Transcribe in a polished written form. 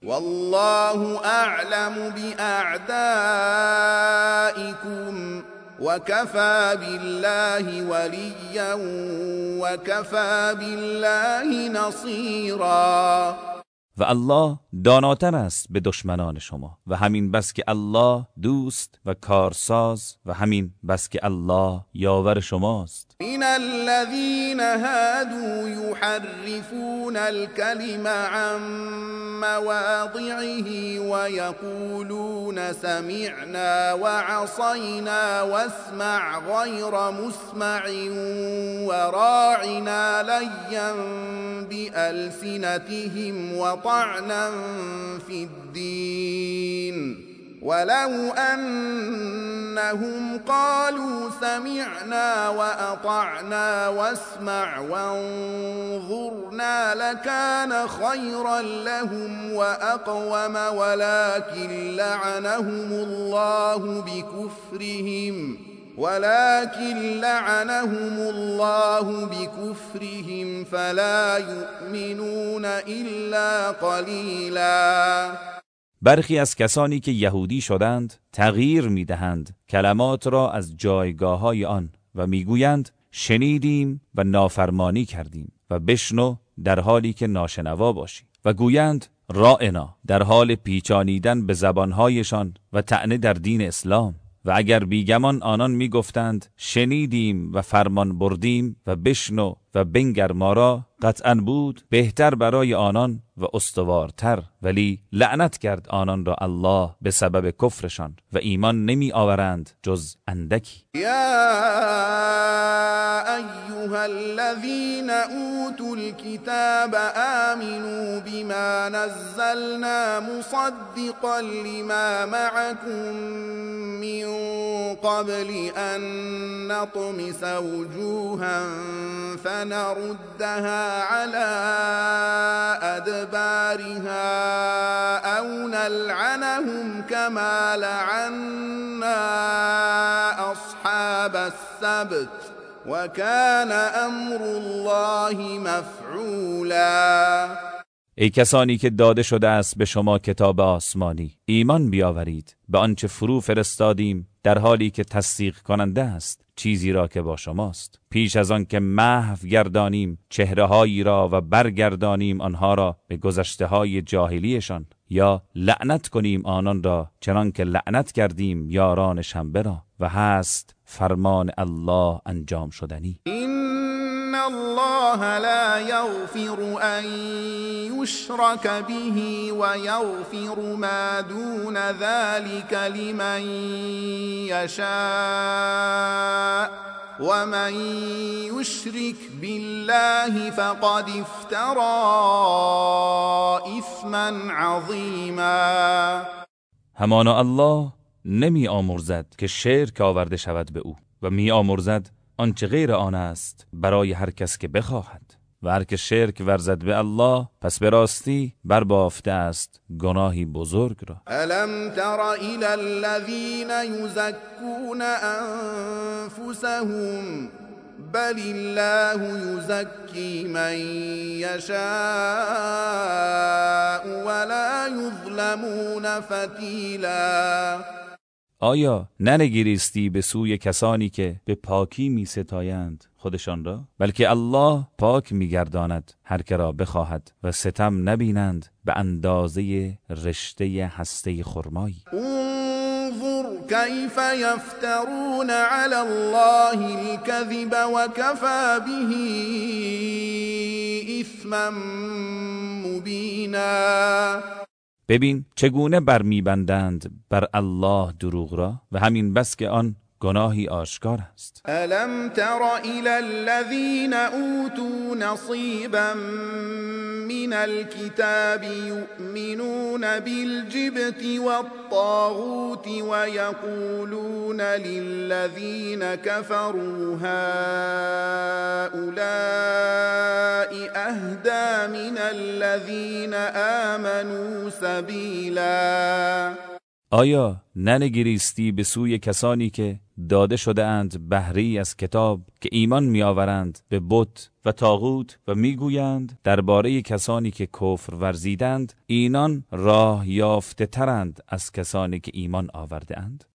والله اعلم باعدائكم وكفى بالله وليا وكفى بالله نصيرا. و الله داناتر است به دشمنان شما و همین بس که الله دوست و کارساز و همین بس که الله یاور شماست. من الذين هادوا يحرفون الكلم عن مواضعه ويقولون سمعنا وعصينا واسمع غير مسمع وراعنا ليا بألسنتهم وطعنا في الدين ولو أنهم قالوا سمعنا وأطعنا واسمع وانظرنا لكان خيرا لهم وأقوم ولكن لعنهم الله بكفرهم فلا يؤمنون إلا قليلا. برخی از کسانی که یهودی شدند تغییر می‌دهند کلمات را از جایگاه‌های آن و می‌گویند شنیدیم و نافرمانی کردیم و بشنو در حالی که ناشنوا باشی و گویند رائنا در حال پیچانیدن به زبان‌هایشان و طعنه در دین اسلام. و اگر بیگمان آنان میگفتند شنیدیم و فرمان بردیم و بشنو و بنگر ما را، قطعاً بود بهتر برای آنان و استوارتر، ولی لعنت کرد آنان را الله به سبب کفرشان و ایمان نمی آورند جز اندکی. یا ایها الذین اوتوا الكتاب آمنوا بما نزلنا مصدقا لما معكم من قبل ان نطمس وجوها فنردها على أدبارها أو نلعنهم كما لعنا أصحاب السبت وكان أمر الله مفعولا. ای کسانی که داده شده است به شما کتاب آسمانی، ایمان بیاورید به آنچه فرو فرستادیم در حالی که تصدیق کننده است چیزی را که با شماست، پیش از آن که محو گردانیم چهره‌هایی را و برگردانیم آنها را به گذشته‌های جاهلیشان، یا لعنت کنیم آنان را چنان که لعنت کردیم یاران شنبه را، و هست فرمان الله انجام شدنی. إن الله لا يغفر أن يشرك به ويغفر ما دون ذلك لمن يشاء ومن يشرك بالله فقد افترى إثما عظيما. همانا الله نمی آمرزد که شرک آورده شود به او و می آمرزد آنچه غیر آن است برای هر کس که بخواهد، و هر که شرک ورزد به الله پس به راستی بربافته است گناهی بزرگ را. الم تر الى الذين يزكون انفسهم بل الله يزكي من يشاء ولا يظلمون فتیلا. آیا ننگریستی به سوی کسانی که به پاکی می ستایند خودشان را؟ بلکه الله پاک می گرداند هر که را بخواهد و ستم نبینند به اندازه رشته هسته خرمایی. انظر كيف يفترون على الله الكذب وكفى به اثما مبینا. ببین چگونه برمیبندند بر الله دروغ را و همین بس که آن گناهی آشکار است. الم تر الى الذين اوتوا نصيبا من الكتاب يؤمنون بالجبت والطاغوت ويقولون للذين كفروا هؤلاء اهدى من الذين آمنوا سبيلا. آیا ننگریستی به سوی کسانی که داده شده اند بهره‌ای از کتاب که ایمان می‌آورند به بت و طاغوت و میگویند درباره کسانی که کفر ورزیدند اینان راه یافته ترند از کسانی که ایمان آورده اند؟